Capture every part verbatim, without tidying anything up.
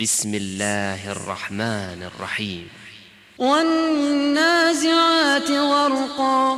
بسم الله الرحمن الرحيم. والنازعات غرقا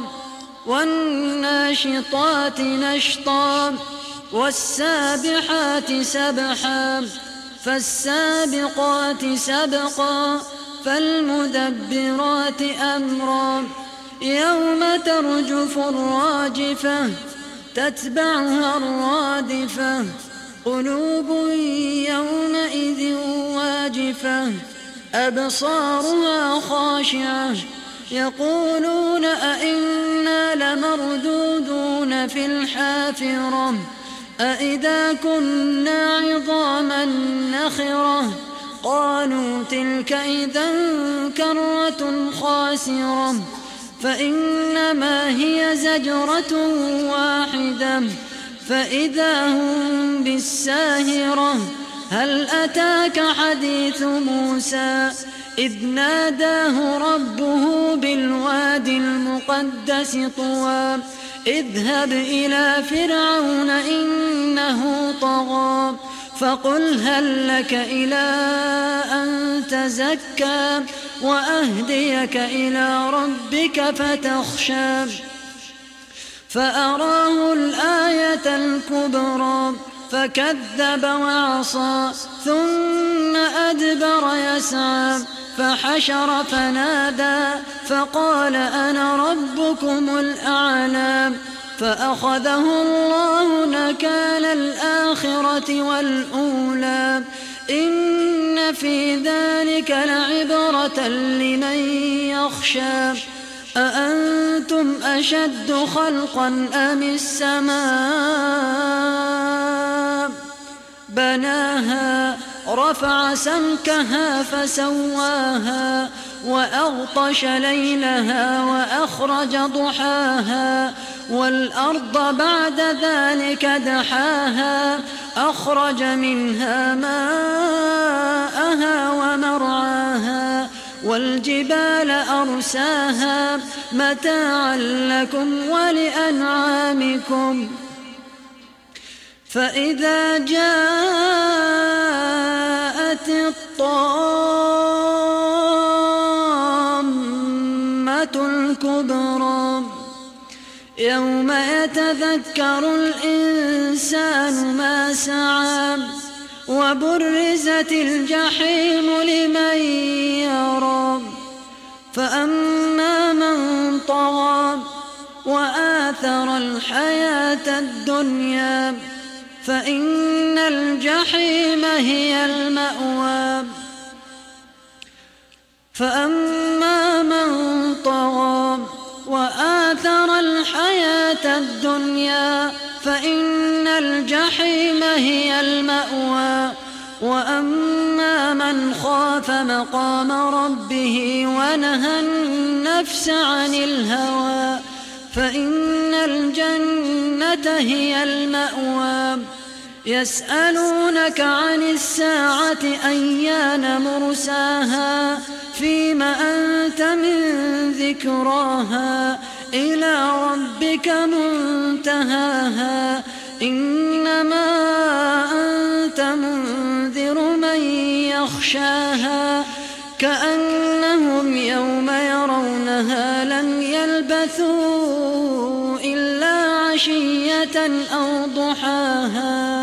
والناشطات نشطا والسابحات سبحا فالسابقات سبقا فالمدبرات أمرا يوم ترجف الراجفة تتبعها الرادفة قلوب يومئذ واجفة أبصارها خاشعة يقولون أئنا لمردودون في الحافرة أئذا كنا عظاما نخرة قالوا تلك إذا كرة خاسرة فإنما هي زجرة واحدة فإذا هم بالساهرة هل أتاك حديث موسى إذ ناداه ربه بالوادي المقدس طوى اذهب إلى فرعون إنه طغى فقل هل لك إلى أن تزكى وأهديك إلى ربك فتخشى فأراه الآية الكبرى فكذب وعصى ثم أدبر يسعى فحشر فنادى فقال أنا ربكم الأعلى فأخذه الله نكال الآخرة والأولى إن في ذلك لعبرة لمن يخشى أأنتم أشد خلقا أم السماء بناها رفع سمكها فسواها وأغطش ليلها وأخرج ضحاها والأرض بعد ذلك دحاها أخرج منها ماءها ومرعاها والجبال أرساها متاعا لكم ولأنعامكم فإذا جاءت الطامة الكبرى يوم يتذكر الإنسان ما سعى وبرزت الجحيم لمن يرى فأما من طغى وآثر الحياة الدنيا فإن الجحيم هي المأوى فأما من طغى وآثر الحياة الدنيا فإن الجحيم هي المأوى وأما من خاف مقام ربه ونهى النفس عن الهوى فإن الجنة هي المأوى يسألونك عن الساعة أيان مرساها فيم أنت من ذكراها إلى ربك منتهاها إنما أنت منذر من يخشاها كأنهم يوم يرونها لم يلبثوا إلا عشية أو ضحاها